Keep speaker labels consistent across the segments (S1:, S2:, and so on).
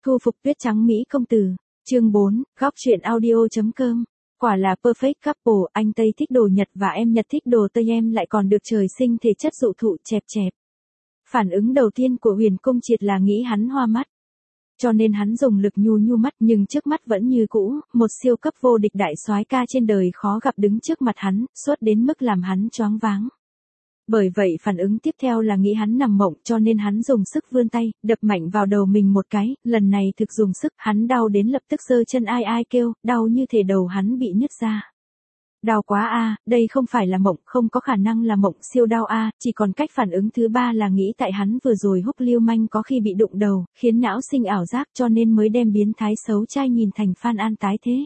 S1: Thu phục tuyết trắng Mỹ công tử. Chương 4, góc truyện audio.com. Quả là perfect couple, anh Tây thích đồ Nhật và em Nhật thích đồ Tây, em lại còn được trời sinh thể chất dụ thụ chẹp chẹp. Phản ứng đầu tiên của Huyền Công Triệt là nghĩ hắn hoa mắt. Cho nên hắn dùng lực nhu mắt, nhưng trước mắt vẫn như cũ, một siêu cấp vô địch đại soái ca trên đời khó gặp đứng trước mặt hắn, suốt đến mức làm hắn choáng váng. Bởi vậy phản ứng tiếp theo là nghĩ hắn nằm mộng, cho nên hắn dùng sức vươn tay, đập mạnh vào đầu mình một cái, lần này thực dùng sức, hắn đau đến lập tức giơ chân ai kêu, đau như thể đầu hắn bị nứt ra. Đau quá a, đây không phải là mộng, không có khả năng là mộng, siêu đau a, chỉ còn cách phản ứng thứ ba là nghĩ tại hắn vừa rồi húc lưu manh có khi bị đụng đầu, khiến não sinh ảo giác cho nên mới đem biến thái xấu trai nhìn thành Phan An tái thế.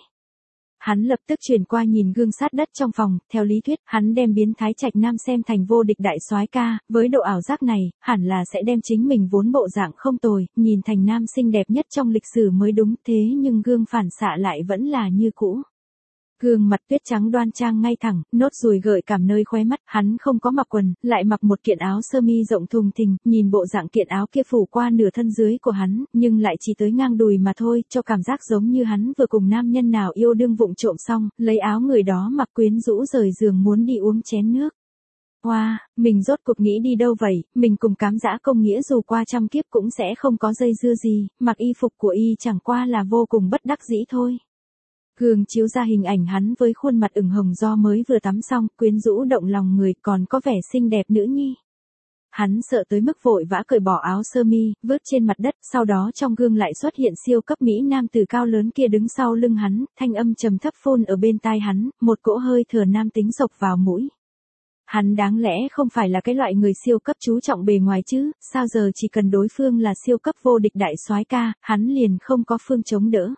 S1: Hắn lập tức chuyển qua nhìn gương sát đất trong phòng, theo lý thuyết, hắn đem biến thái Trạch Nam xem thành vô địch đại soái ca, với độ ảo giác này, hẳn là sẽ đem chính mình vốn bộ dạng không tồi, nhìn thành nam xinh đẹp nhất trong lịch sử mới đúng, thế nhưng gương phản xạ lại vẫn là như cũ. Gương mặt tuyết trắng đoan trang ngay thẳng, nốt ruồi gợi cảm nơi khóe mắt, hắn không có mặc quần, lại mặc một kiện áo sơ mi rộng thùng thình, nhìn bộ dạng kiện áo kia phủ qua nửa thân dưới của hắn, nhưng lại chỉ tới ngang đùi mà thôi, cho cảm giác giống như hắn vừa cùng nam nhân nào yêu đương vụng trộm xong, lấy áo người đó mặc quyến rũ rời giường muốn đi uống chén nước. Wow, mình rốt cuộc nghĩ đi đâu vậy, mình cùng Cám Dã Công Nghĩa dù qua trăm kiếp cũng sẽ không có dây dưa gì, mặc y phục của y chẳng qua là vô cùng bất đắc dĩ thôi. Gương chiếu ra hình ảnh hắn với khuôn mặt ửng hồng do mới vừa tắm xong, quyến rũ động lòng người, còn có vẻ xinh đẹp nữa nhi. Hắn sợ tới mức vội vã cởi bỏ áo sơ mi, vứt trên mặt đất, sau đó trong gương lại xuất hiện siêu cấp mỹ nam tử cao lớn kia đứng sau lưng hắn, thanh âm trầm thấp phun ở bên tai hắn, một cỗ hơi thừa nam tính xộc vào mũi. Hắn đáng lẽ không phải là cái loại người siêu cấp chú trọng bề ngoài chứ, sao giờ chỉ cần đối phương là siêu cấp vô địch đại soái ca, hắn liền không có phương chống đỡ.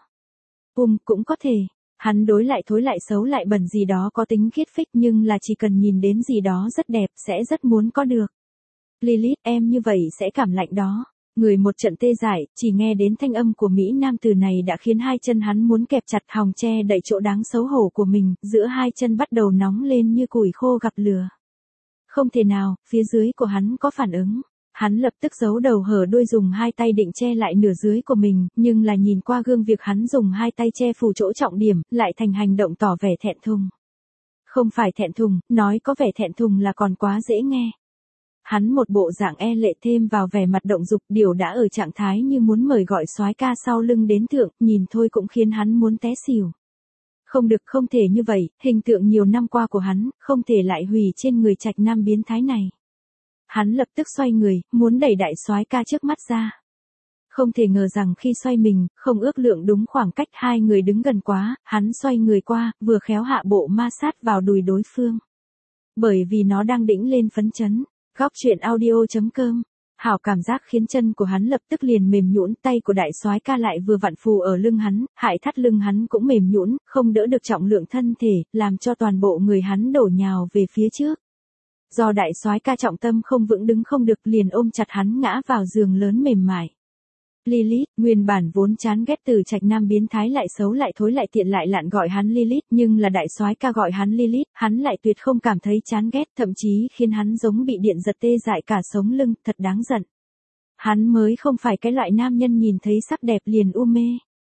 S1: Cũng có thể, hắn đối lại thối lại xấu lại bẩn gì đó có tính khiết phích, nhưng là chỉ cần nhìn đến gì đó rất đẹp sẽ rất muốn có được. Lilith, em như vậy sẽ cảm lạnh đó. Người một trận tê dại, chỉ nghe đến thanh âm của Mỹ nam tử này đã khiến hai chân hắn muốn kẹp chặt hòng che đậy chỗ đáng xấu hổ của mình, giữa hai chân bắt đầu nóng lên như củi khô gặp lửa. Không thể nào, phía dưới của hắn có phản ứng. Hắn lập tức giấu đầu hở đuôi dùng hai tay định che lại nửa dưới của mình, nhưng là nhìn qua gương việc hắn dùng hai tay che phủ chỗ trọng điểm, lại thành hành động tỏ vẻ thẹn thùng. Không phải thẹn thùng, nói có vẻ thẹn thùng là còn quá dễ nghe. Hắn một bộ dạng e lệ thêm vào vẻ mặt động dục, điều đã ở trạng thái như muốn mời gọi soái ca sau lưng đến thượng, nhìn thôi cũng khiến hắn muốn té xỉu. Không được, không thể như vậy, hình tượng nhiều năm qua của hắn, không thể lại hủy trên người Trạch Nam biến thái này. Hắn lập tức xoay người, muốn đẩy đại soái ca trước mắt ra. Không thể ngờ rằng khi xoay mình, không ước lượng đúng khoảng cách hai người đứng gần quá, hắn xoay người qua, vừa khéo hạ bộ ma sát vào đùi đối phương. Bởi vì nó đang đĩnh lên phấn chấn. Góc truyện audio.com. Hảo cảm giác khiến chân của hắn lập tức liền mềm nhũn, tay của đại soái ca lại vừa vặn phù ở lưng hắn, hại thắt lưng hắn cũng mềm nhũn, không đỡ được trọng lượng thân thể, làm cho toàn bộ người hắn đổ nhào về phía trước. Do đại soái ca trọng tâm không vững đứng không được liền ôm chặt hắn ngã vào giường lớn mềm mại. Lilith, nguyên bản vốn chán ghét từ Trạch Nam biến thái lại xấu lại thối lại tiện lại lạn gọi hắn Lilith, nhưng là đại soái ca gọi hắn Lilith, hắn lại tuyệt không cảm thấy chán ghét, thậm chí khiến hắn giống bị điện giật tê dại cả sống lưng, thật đáng giận. Hắn mới không phải cái loại nam nhân nhìn thấy sắc đẹp liền u mê.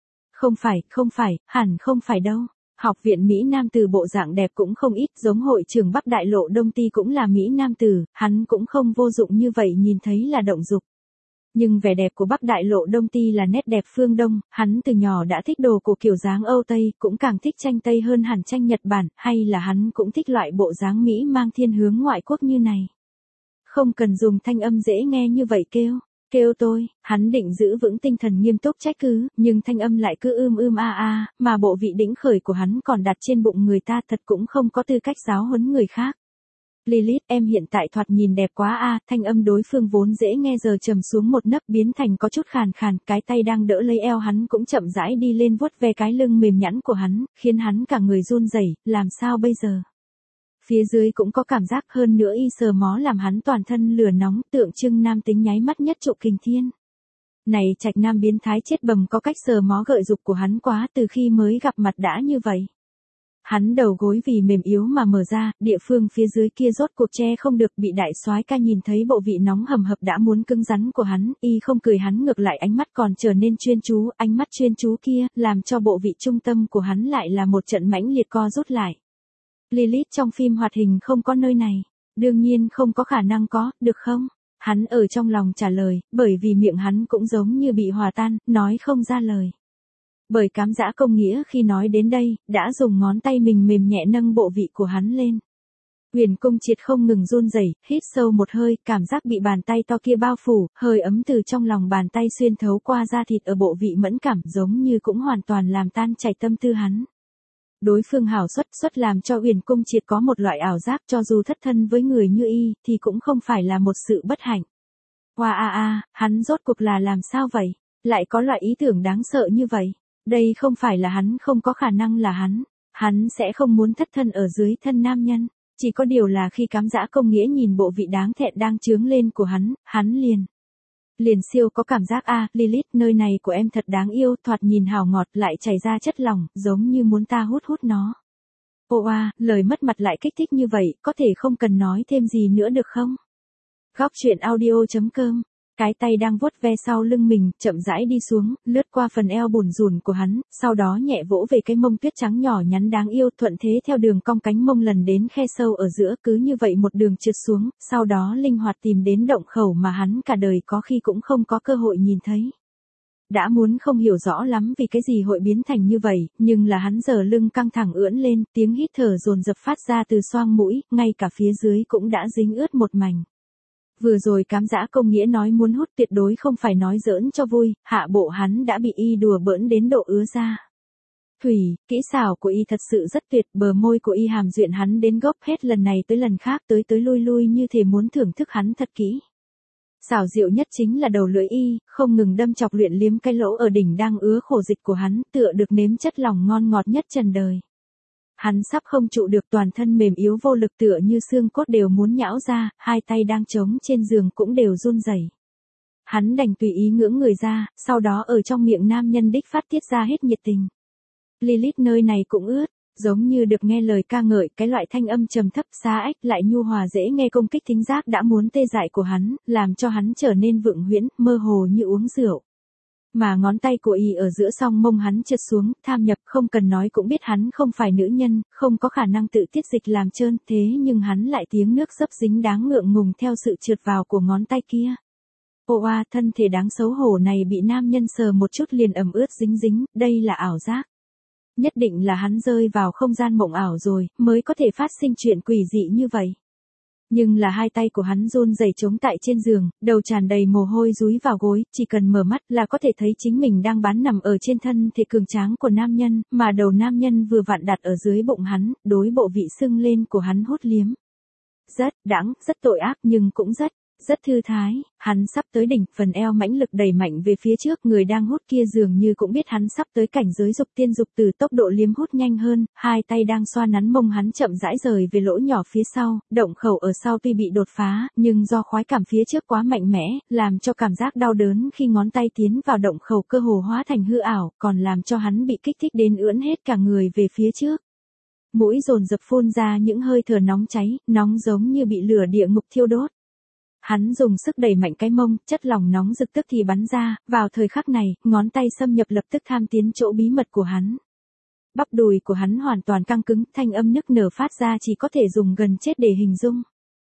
S1: Không phải, hẳn không phải đâu. Học viện Mỹ Nam Tử bộ dạng đẹp cũng không ít, giống hội trưởng Bắc Đại Lộ Đông Ti cũng là Mỹ Nam Tử, hắn cũng không vô dụng như vậy nhìn thấy là động dục. Nhưng vẻ đẹp của Bắc Đại Lộ Đông Ti là nét đẹp phương Đông, hắn từ nhỏ đã thích đồ của kiểu dáng Âu Tây, cũng càng thích tranh Tây hơn hẳn tranh Nhật Bản, hay là hắn cũng thích loại bộ dáng Mỹ mang thiên hướng ngoại quốc như này. Không cần dùng thanh âm dễ nghe như vậy kêu tôi, hắn định giữ vững tinh thần nghiêm túc trách cứ, nhưng thanh âm lại cứ mà bộ vị đĩnh khởi của hắn còn đặt trên bụng người ta, thật cũng không có tư cách giáo huấn người khác. Lilith, em hiện tại thoạt nhìn đẹp quá thanh âm đối phương vốn dễ nghe giờ trầm xuống một nấc biến thành có chút khàn khàn, cái tay đang đỡ lấy eo hắn cũng chậm rãi đi lên vuốt ve cái lưng mềm nhẵn của hắn, khiến hắn cả người run rẩy, làm sao bây giờ? Phía dưới cũng có cảm giác, hơn nữa y sờ mó làm hắn toàn thân lửa nóng, tượng trưng nam tính nháy mắt nhất trụ kình thiên. Này Trạch Nam biến thái chết bầm có cách sờ mó gợi dục của hắn quá, từ khi mới gặp mặt đã như vậy. Hắn đầu gối vì mềm yếu mà mở ra, địa phương phía dưới kia rốt cuộc che không được, bị đại soái ca nhìn thấy bộ vị nóng hầm hập đã muốn cứng rắn của hắn, y không cười, hắn ngược lại ánh mắt còn trở nên chuyên chú, ánh mắt chuyên chú kia, làm cho bộ vị trung tâm của hắn lại là một trận mãnh liệt co rút lại. Lilith trong phim hoạt hình không có nơi này. Đương nhiên không có khả năng có, được không? Hắn ở trong lòng trả lời, bởi vì miệng hắn cũng giống như bị hòa tan, nói không ra lời. Bởi cám dã công nghĩa khi nói đến đây, đã dùng ngón tay mình mềm nhẹ nâng bộ vị của hắn lên. Huyền Cung Triệt không ngừng run rẩy, hít sâu một hơi, cảm giác bị bàn tay to kia bao phủ, hơi ấm từ trong lòng bàn tay xuyên thấu qua da thịt ở bộ vị mẫn cảm, giống như cũng hoàn toàn làm tan chảy tâm tư hắn. Đối phương hảo xuất làm cho Huyền Cung Triệt có một loại ảo giác, cho dù thất thân với người như y, thì cũng không phải là một sự bất hạnh. Hoa hắn rốt cuộc là làm sao vậy? Lại có loại ý tưởng đáng sợ như vậy? Đây không phải là hắn, không có khả năng là hắn sẽ không muốn thất thân ở dưới thân nam nhân. Chỉ có điều là khi cám dã công nghĩa nhìn bộ vị đáng thẹn đang chướng lên của hắn liền siêu có cảm giác Lilith, nơi này của em thật đáng yêu, thoạt nhìn hào ngọt lại chảy ra chất lỏng, giống như muốn ta hút nó. Lời mất mặt lại kích thích như vậy, có thể không cần nói thêm gì nữa được không? Góc truyện audio.com. Cái tay đang vuốt ve sau lưng mình, chậm rãi đi xuống, lướt qua phần eo bùn rùn của hắn, sau đó nhẹ vỗ về cái mông tuyết trắng nhỏ nhắn đáng yêu, thuận thế theo đường cong cánh mông lần đến khe sâu ở giữa, cứ như vậy một đường trượt xuống, sau đó linh hoạt tìm đến động khẩu mà hắn cả đời có khi cũng không có cơ hội nhìn thấy. Đã muốn không hiểu rõ lắm vì cái gì hội biến thành như vậy, nhưng là hắn giờ lưng căng thẳng ưỡn lên, tiếng hít thở dồn dập phát ra từ xoang mũi, ngay cả phía dưới cũng đã dính ướt một mảnh. Vừa rồi cám dã công nghĩa nói muốn hút tuyệt đối không phải nói giỡn cho vui, hạ bộ hắn đã bị y đùa bỡn đến độ ứa ra. Thủy, kỹ xảo của y thật sự rất tuyệt, bờ môi của y hàm duyện hắn đến gốc, hết lần này tới lần khác, tới lui như thể muốn thưởng thức hắn thật kỹ. Xảo diệu nhất chính là đầu lưỡi y, không ngừng đâm chọc luyện liếm cái lỗ ở đỉnh đang ứa khổ dịch của hắn, tựa được nếm chất lòng ngon ngọt nhất trần đời. Hắn sắp không trụ được, toàn thân mềm yếu vô lực, tựa như xương cốt đều muốn nhão ra, hai tay đang trống trên giường cũng đều run rẩy. Hắn đành tùy ý ngưỡng người ra, sau đó ở trong miệng nam nhân đích phát tiết ra hết nhiệt tình. Lilith nơi này cũng ướt, giống như được nghe lời ca ngợi, cái loại thanh âm trầm thấp xa ách lại nhu hòa dễ nghe công kích thính giác đã muốn tê dại của hắn, làm cho hắn trở nên vượng huyễn, mơ hồ như uống rượu. Mà ngón tay của y ở giữa song mông hắn trượt xuống, tham nhập, không cần nói cũng biết hắn không phải nữ nhân, không có khả năng tự tiết dịch làm trơn, thế nhưng hắn lại tiếng nước dấp dính đáng ngượng ngùng theo sự trượt vào của ngón tay kia. Thân thể đáng xấu hổ này bị nam nhân sờ một chút liền ẩm ướt dính, đây là ảo giác. Nhất định là hắn rơi vào không gian mộng ảo rồi, mới có thể phát sinh chuyện quỷ dị như vậy. Nhưng là hai tay của hắn run rẩy chống tại trên giường, đầu tràn đầy mồ hôi dúi vào gối, chỉ cần mở mắt là có thể thấy chính mình đang bán nằm ở trên thân thể cường tráng của nam nhân, mà đầu nam nhân vừa vặn đặt ở dưới bụng hắn, đối bộ vị sưng lên của hắn hút liếm. Rất đắng, rất tội ác nhưng cũng rất thư thái, hắn sắp tới đỉnh, phần eo mãnh lực đẩy mạnh về phía trước, người đang hút kia dường như cũng biết hắn sắp tới cảnh giới dục tiên dục từ, tốc độ liếm hút nhanh hơn, hai tay đang xoa nắn mông hắn chậm rãi rời về lỗ nhỏ phía sau, động khẩu ở sau tuy bị đột phá, nhưng do khoái cảm phía trước quá mạnh mẽ, làm cho cảm giác đau đớn khi ngón tay tiến vào động khẩu cơ hồ hóa thành hư ảo, còn làm cho hắn bị kích thích đến ưỡn hết cả người về phía trước. Mũi dồn dập phun ra những hơi thở nóng cháy, nóng giống như bị lửa địa ngục thiêu đốt. Hắn dùng sức đẩy mạnh cái mông, chất lỏng nóng rực tức thì bắn ra, vào thời khắc này, ngón tay xâm nhập lập tức tham tiến chỗ bí mật của hắn. Bắp đùi của hắn hoàn toàn căng cứng, thanh âm nức nở phát ra chỉ có thể dùng gần chết để hình dung.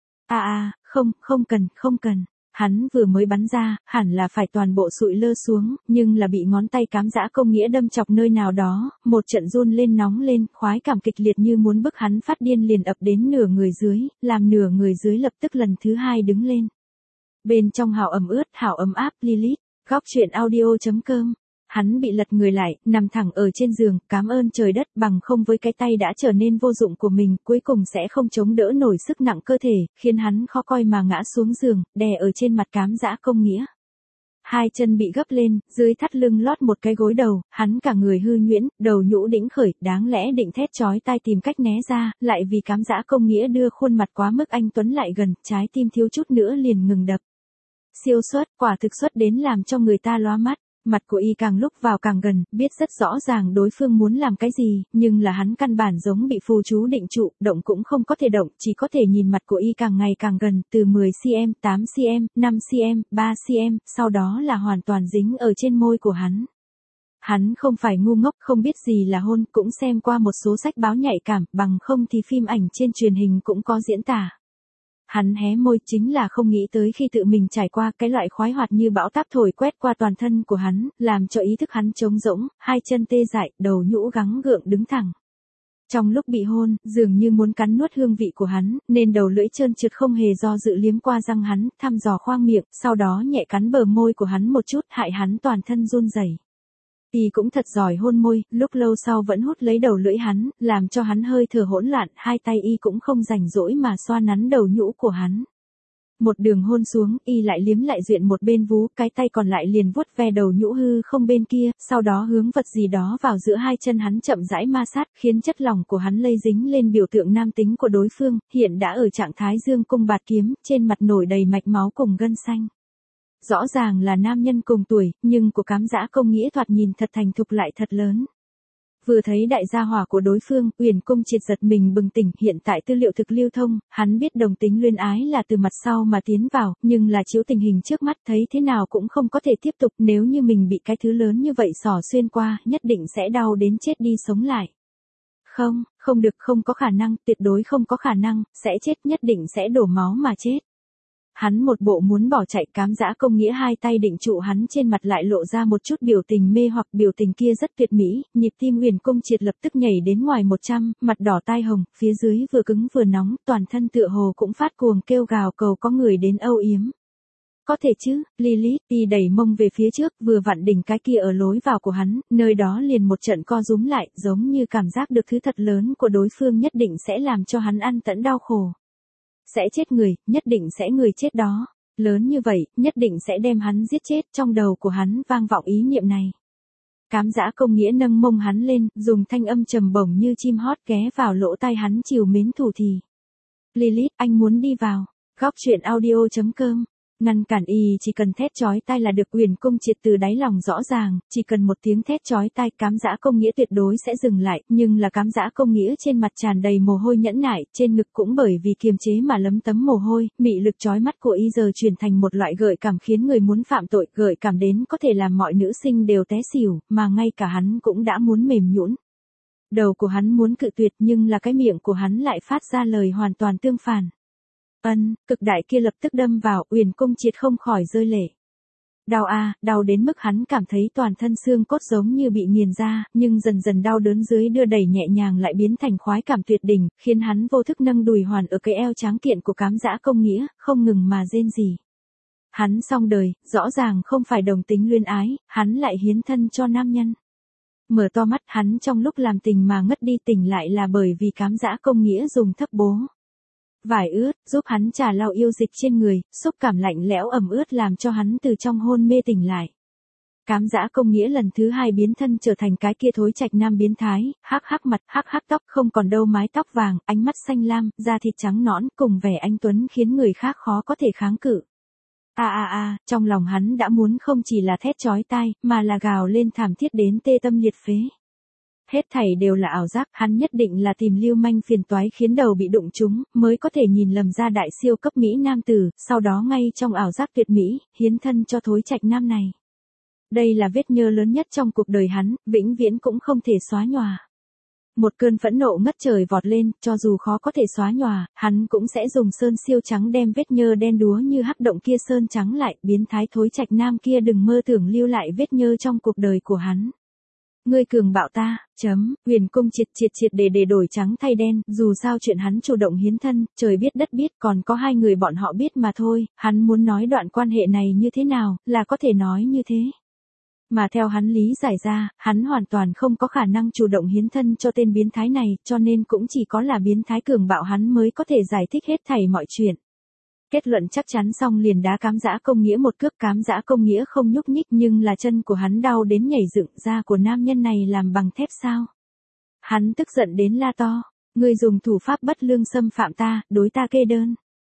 S1: Không cần. Hắn vừa mới bắn ra, hẳn là phải toàn bộ sụi lơ xuống, nhưng là bị ngón tay cám dã công nghĩa đâm chọc nơi nào đó, một trận run lên nóng lên, khoái cảm kịch liệt như muốn bức hắn phát điên liền ập đến nửa người dưới, làm nửa người dưới lập tức lần thứ hai đứng lên. Bên trong hào ẩm ướt, hào ấm áp, Lilith, góc truyện audio.com. Hắn bị lật người lại, nằm thẳng ở trên giường, cảm ơn trời đất, bằng không với cái tay đã trở nên vô dụng của mình, cuối cùng sẽ không chống đỡ nổi sức nặng cơ thể, khiến hắn khó coi mà ngã xuống giường, đè ở trên mặt cám dã công nghĩa. Hai chân bị gấp lên, dưới thắt lưng lót một cái gối đầu, hắn cả người hư nhuyễn, đầu nhũ đĩnh khởi, đáng lẽ định thét chói tai tìm cách né ra, lại vì cám dã công nghĩa đưa khuôn mặt quá mức anh tuấn lại gần, trái tim thiếu chút nữa liền ngừng đập. Siêu xuất, quả thực xuất đến làm cho người ta lóa mắt. Mặt của y càng lúc vào càng gần, biết rất rõ ràng đối phương muốn làm cái gì, nhưng là hắn căn bản giống bị phù chú định trụ, động cũng không có thể động, chỉ có thể nhìn mặt của y càng ngày càng gần, từ 10cm, 8cm, 5cm, 3cm, sau đó là hoàn toàn dính ở trên môi của hắn. Hắn không phải ngu ngốc, không biết gì là hôn, cũng xem qua một số sách báo nhạy cảm, bằng không thì phim ảnh trên truyền hình cũng có diễn tả. Hắn hé môi, chính là không nghĩ tới khi tự mình trải qua cái loại khoái hoạt như bão táp thổi quét qua toàn thân của hắn, làm cho ý thức hắn trống rỗng, hai chân tê dại, đầu nhũ gắng gượng đứng thẳng. Trong lúc bị hôn, dường như muốn cắn nuốt hương vị của hắn, nên đầu lưỡi trơn trượt không hề do dự liếm qua răng hắn, thăm dò khoang miệng, sau đó nhẹ cắn bờ môi của hắn một chút, hại hắn toàn thân run rẩy. Y cũng thật giỏi hôn môi, lúc lâu sau vẫn hút lấy đầu lưỡi hắn, làm cho hắn hơi thở hỗn loạn, hai tay y cũng không rảnh rỗi mà xoa nắn đầu nhũ của hắn. Một đường hôn xuống, y lại liếm lại duyện một bên vú, cái tay còn lại liền vuốt ve đầu nhũ hư không bên kia, sau đó hướng vật gì đó vào giữa hai chân hắn chậm rãi ma sát, khiến chất lỏng của hắn lây dính lên biểu tượng nam tính của đối phương, hiện đã ở trạng thái dương cung bạt kiếm, trên mặt nổi đầy mạch máu cùng gân xanh. Rõ ràng là nam nhân cùng tuổi, nhưng của Cám Dã Công Nghĩa thoạt nhìn thật thành thục lại thật lớn. Vừa thấy đại gia hỏa của đối phương, Uyển Cung Triệt giật mình bừng tỉnh, hiện tại tư liệu thực lưu thông, hắn biết đồng tính luyến ái là từ mặt sau mà tiến vào, nhưng là chiếu tình hình trước mắt thấy thế nào cũng không có thể tiếp tục, nếu như mình bị cái thứ lớn như vậy xỏ xuyên qua, nhất định sẽ đau đến chết đi sống lại. Không, không được, không có khả năng, tuyệt đối không có khả năng, sẽ chết, nhất định sẽ đổ máu mà chết. Hắn một bộ muốn bỏ chạy, Cám Dã Công Nghĩa hai tay định trụ hắn, trên mặt lại lộ ra một chút biểu tình mê hoặc, biểu tình kia rất tuyệt mỹ, nhịp tim Uyển Cung Triệt lập tức nhảy đến ngoài 100, mặt đỏ tai hồng, phía dưới vừa cứng vừa nóng, toàn thân tựa hồ cũng phát cuồng kêu gào cầu có người đến âu yếm. Có thể chứ, Lilith, y đẩy mông về phía trước, vừa vặn đỉnh cái kia ở lối vào của hắn, nơi đó liền một trận co rúm lại, giống như cảm giác được thứ thật lớn của đối phương nhất định sẽ làm cho hắn ăn tẫn đau khổ. Sẽ chết người, nhất định sẽ người chết đó. Lớn như vậy, nhất định sẽ đem hắn giết chết, trong đầu của hắn vang vọng ý niệm này. Cám Dã Công Nghĩa nâng mông hắn lên, dùng thanh âm trầm bổng như chim hót ghé vào lỗ tai hắn trìu mến thủ thì. Lilith, anh muốn đi vào. Góc truyện audio.com. Ngăn cản y chỉ cần thét chói tai là được. Uyển Cung Triệt từ đáy lòng rõ ràng, chỉ cần một tiếng thét chói tai, Cám Dã Công Nghĩa tuyệt đối sẽ dừng lại, nhưng là Cám Dã Công Nghĩa trên mặt tràn đầy mồ hôi nhẫn nại, trên ngực cũng bởi vì kiềm chế mà lấm tấm mồ hôi, mị lực chói mắt của y giờ chuyển thành một loại gợi cảm khiến người muốn phạm tội, gợi cảm đến có thể làm mọi nữ sinh đều té xỉu, mà ngay cả hắn cũng đã muốn mềm nhũn. Đầu của hắn muốn cự tuyệt, nhưng là cái miệng của hắn lại phát ra lời hoàn toàn tương phản. Cực đại kia lập tức đâm vào, Uyển Cung Triệt không khỏi rơi lệ. Đau a, đau đến mức hắn cảm thấy toàn thân xương cốt giống như bị nghiền ra, nhưng dần dần đau đớn dưới đưa đẩy nhẹ nhàng lại biến thành khoái cảm tuyệt đỉnh, khiến hắn vô thức nâng đùi hoàn ở cái eo tráng kiện của Cám Dã Công Nghĩa, không ngừng mà rên rỉ. Hắn xong đời, rõ ràng không phải đồng tính luyến ái, hắn lại hiến thân cho nam nhân. Mở to mắt, hắn trong lúc làm tình mà ngất đi, tỉnh lại là bởi vì Cám Dã Công Nghĩa dùng thấp bố vải ướt, giúp hắn trà lau yêu dịch trên người, xúc cảm lạnh lẽo ẩm ướt làm cho hắn từ trong hôn mê tỉnh lại. Cám Dã Công Nghĩa lần thứ hai biến thân trở thành cái kia thối trạch nam biến thái, hắc hắc mặt, hắc hắc tóc, không còn đâu mái tóc vàng, ánh mắt xanh lam, da thịt trắng nõn, cùng vẻ anh tuấn khiến người khác khó có thể kháng cự. Trong lòng hắn đã muốn không chỉ là thét chói tai, mà là gào lên thảm thiết đến tê tâm liệt phế. Hết thảy đều là ảo giác, hắn nhất định là tìm lưu manh phiền toái khiến đầu bị đụng trúng, mới có thể nhìn lầm ra đại siêu cấp Mỹ nam tử, sau đó ngay trong ảo giác tuyệt mỹ, hiến thân cho thối trạch nam này. Đây là vết nhơ lớn nhất trong cuộc đời hắn, vĩnh viễn cũng không thể xóa nhòa. Một cơn phẫn nộ ngất trời vọt lên, cho dù khó có thể xóa nhòa, hắn cũng sẽ dùng sơn siêu trắng đem vết nhơ đen đúa như hắc động kia sơn trắng lại, biến thái thối trạch nam kia đừng mơ tưởng lưu lại vết nhơ trong cuộc đời của hắn. Ngươi cường bạo ta, Uyển Cung triệt để đổi trắng thay đen, dù sao chuyện hắn chủ động hiến thân, trời biết đất biết, còn có hai người bọn họ biết mà thôi, hắn muốn nói đoạn quan hệ này như thế nào, là có thể nói như thế. Mà theo hắn lý giải ra, hắn hoàn toàn không có khả năng chủ động hiến thân cho tên biến thái này, cho nên cũng chỉ có là biến thái cường bạo hắn mới có thể giải thích hết thảy mọi chuyện. Kết luận chắc chắn xong liền đá Cám Dã Công Nghĩa một cước. Cám Dã Công Nghĩa không nhúc nhích, nhưng là chân của hắn đau đến nhảy dựng, da của nam nhân này làm bằng thép sao. Hắn tức giận đến la to, ngươi dùng thủ pháp bất lương xâm phạm ta, đối ta kê đơn.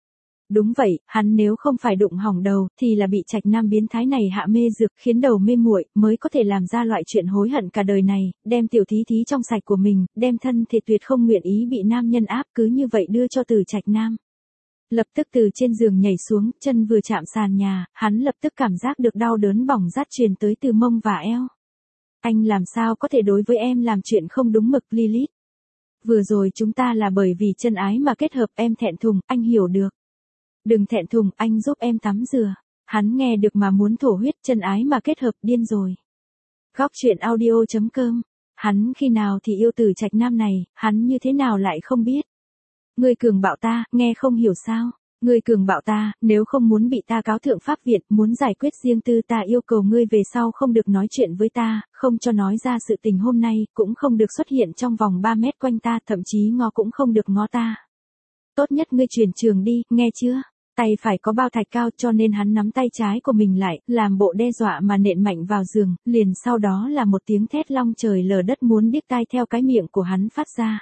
S1: Đúng vậy, hắn nếu không phải đụng hỏng đầu, thì là bị trạch nam biến thái này hạ mê dược, khiến đầu mê muội, mới có thể làm ra loại chuyện hối hận cả đời này, đem tiểu thí thí trong sạch của mình, đem thân thể tuyệt không nguyện ý bị nam nhân áp, cứ như vậy đưa cho Từ Trạch Nam. Lập tức từ trên giường nhảy xuống, chân vừa chạm sàn nhà, hắn lập tức cảm giác được đau đớn bỏng rát truyền tới từ mông và eo. Anh làm sao có thể đối với em làm chuyện không đúng mực, Lilith? Vừa rồi chúng ta là bởi vì chân ái mà kết hợp, em thẹn thùng, anh hiểu được. Đừng thẹn thùng, anh giúp em tắm rửa. Hắn nghe được mà muốn thổ huyết, chân ái mà kết hợp, điên rồi. Góc truyện audio.com. Hắn khi nào thì yêu Từ Trạch Nam này, hắn như thế nào lại không biết. Ngươi cường bạo ta, nghe không hiểu sao. Ngươi cường bạo ta, nếu không muốn bị ta cáo thượng pháp viện, muốn giải quyết riêng tư, ta yêu cầu ngươi về sau không được nói chuyện với ta, không cho nói ra sự tình hôm nay, cũng không được xuất hiện trong vòng 3 mét quanh ta, thậm chí ngó cũng không được ngó ta. Tốt nhất ngươi chuyển trường đi, nghe chưa? Tay phải có bao thạch cao, cho nên hắn nắm tay trái của mình lại, làm bộ đe dọa mà nện mạnh vào giường, liền sau đó là một tiếng thét long trời lở đất muốn điếc tai theo cái miệng của hắn phát ra.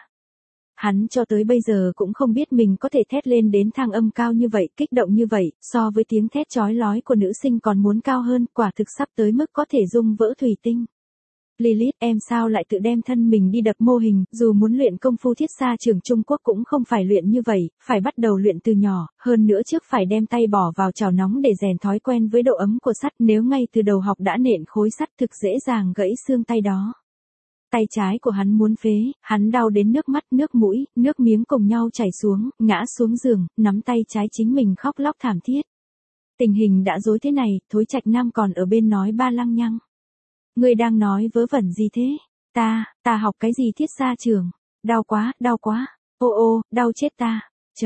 S1: Hắn cho tới bây giờ cũng không biết mình có thể thét lên đến thang âm cao như vậy, kích động như vậy, so với tiếng thét chói lói của nữ sinh còn muốn cao hơn, quả thực sắp tới mức có thể rung vỡ thủy tinh. Lilith, em sao lại tự đem thân mình đi đập mô hình, dù muốn luyện công phu thiết xa trường Trung Quốc cũng không phải luyện như vậy, phải bắt đầu luyện từ nhỏ, hơn nữa trước phải đem tay bỏ vào chảo nóng để rèn thói quen với độ ấm của sắt, nếu ngay từ đầu học đã nện khối sắt thực dễ dàng gãy xương tay đó. Tay trái của hắn muốn phế, hắn đau đến nước mắt, nước mũi, nước miếng cùng nhau chảy xuống, ngã xuống giường, nắm tay trái chính mình khóc lóc thảm thiết. Tình hình đã rối thế này, Thối Trạch Nam còn ở bên nói ba lăng nhăng. Ngươi đang nói vớ vẩn gì thế? Ta học cái gì thiết xa trường? Đau quá. Ô, đau chết ta.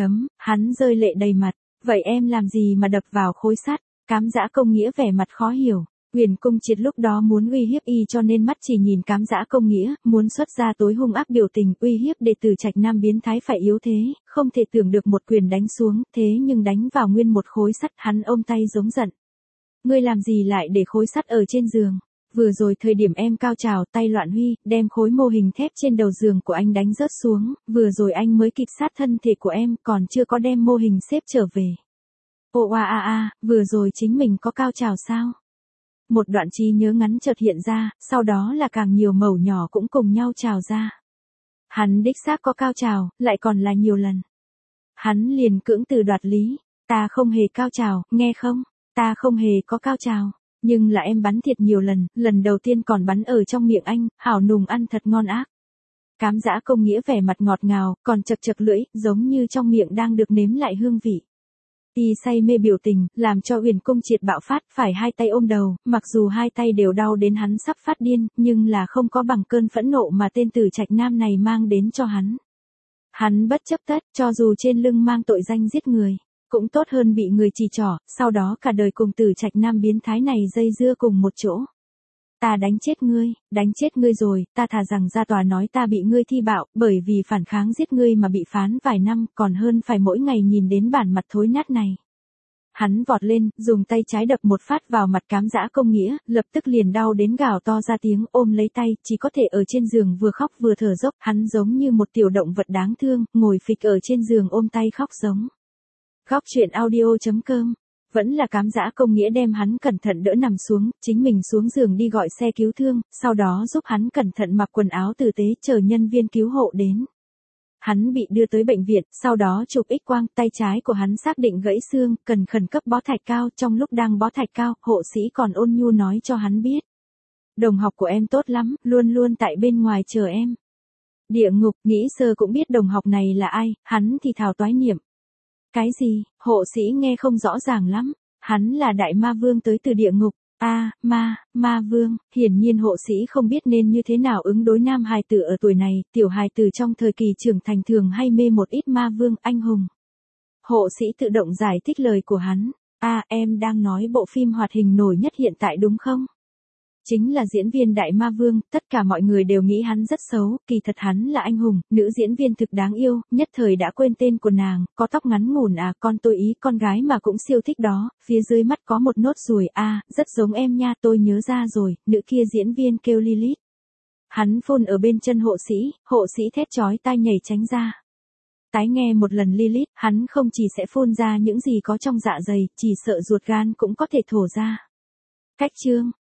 S1: Hắn rơi lệ đầy mặt. Vậy em làm gì mà đập vào khối sắt? Cám Dã Công Nghĩa vẻ mặt khó hiểu. Huyền Cung Triệt lúc đó muốn uy hiếp y cho nên mắt chỉ nhìn Cám Dã Công Nghĩa, muốn xuất ra tối hung ác biểu tình uy hiếp để Từ Trạch Nam biến thái phải yếu thế, không thể tưởng được một quyền đánh xuống, thế nhưng đánh vào nguyên một khối sắt, hắn ôm tay giống giận. Ngươi làm gì lại để khối sắt ở trên giường? Vừa rồi thời điểm em cao trào, tay loạn huy, đem khối mô hình thép trên đầu giường của anh đánh rớt xuống, vừa rồi anh mới kịp sát thân thể của em, còn chưa có đem mô hình xếp trở về. Vừa rồi chính mình có cao trào sao? Một đoạn trí nhớ ngắn chợt hiện ra, sau đó là càng nhiều mẩu nhỏ cũng cùng nhau trào ra. Hắn đích xác có cao trào, lại còn là nhiều lần. Hắn liền cưỡng từ đoạt lý, ta không hề cao trào, nghe không? Ta không hề có cao trào. Nhưng là em bắn thiệt nhiều lần, lần đầu tiên còn bắn ở trong miệng anh, hảo nùng ăn thật ngon ác. Cám Dã Công Nghĩa vẻ mặt ngọt ngào, còn chật lưỡi, giống như trong miệng đang được nếm lại hương vị. Y say mê biểu tình, làm cho Huyền Cung Triệt bạo phát, phải hai tay ôm đầu, mặc dù hai tay đều đau đến hắn sắp phát điên, nhưng là không có bằng cơn phẫn nộ mà tên Từ Trạch Nam này mang đến cho hắn. Hắn bất chấp tất, cho dù trên lưng mang tội danh giết người, cũng tốt hơn bị người chỉ trỏ, sau đó cả đời cùng Từ Trạch Nam biến thái này dây dưa cùng một chỗ. Ta đánh chết ngươi rồi, ta thà rằng ra tòa nói ta bị ngươi thi bạo, bởi vì phản kháng giết ngươi mà bị phán vài năm, còn hơn phải mỗi ngày nhìn đến bản mặt thối nát này. Hắn vọt lên, dùng tay trái đập một phát vào mặt Cám Dã Công Nghĩa, lập tức liền đau đến gào to ra tiếng, ôm lấy tay, chỉ có thể ở trên giường vừa khóc vừa thở dốc, hắn giống như một tiểu động vật đáng thương, ngồi phịch ở trên giường ôm tay khóc giống. Góc truyện audio.com. Vẫn là Cám Dã Công Nghĩa đem hắn cẩn thận đỡ nằm xuống, chính mình xuống giường đi gọi xe cứu thương, sau đó giúp hắn cẩn thận mặc quần áo tử tế chờ nhân viên cứu hộ đến. Hắn bị đưa tới bệnh viện, sau đó chụp X-quang, tay trái của hắn xác định gãy xương, cần khẩn cấp bó thạch cao, trong lúc đang bó thạch cao, hộ sĩ còn ôn nhu nói cho hắn biết. Đồng học của em tốt lắm, luôn luôn tại bên ngoài chờ em. Địa ngục, nghĩ sơ cũng biết đồng học này là ai, hắn thì thào toái niệm. Cái gì, hộ sĩ nghe không rõ ràng lắm, hắn là đại ma vương tới từ địa ngục, ma vương, hiển nhiên hộ sĩ không biết nên như thế nào ứng đối nam hài tử ở tuổi này, tiểu hài tử trong thời kỳ trưởng thành thường hay mê một ít ma vương, anh hùng. Hộ sĩ tự động giải thích lời của hắn, em đang nói bộ phim hoạt hình nổi nhất hiện tại đúng không? Chính là diễn viên Đại Ma Vương, tất cả mọi người đều nghĩ hắn rất xấu, kỳ thật hắn là anh hùng, nữ diễn viên thực đáng yêu, nhất thời đã quên tên của nàng, có tóc ngắn ngủn con tôi ý con gái mà cũng siêu thích đó, phía dưới mắt có một nốt ruồi rất giống em nha, tôi nhớ ra rồi, nữ kia diễn viên kêu Lilith. Hắn phun ở bên chân hộ sĩ thét chói tai nhảy tránh ra. Tái nghe một lần Lilith, hắn không chỉ sẽ phun ra những gì có trong dạ dày, chỉ sợ ruột gan cũng có thể thổ ra. Cách chương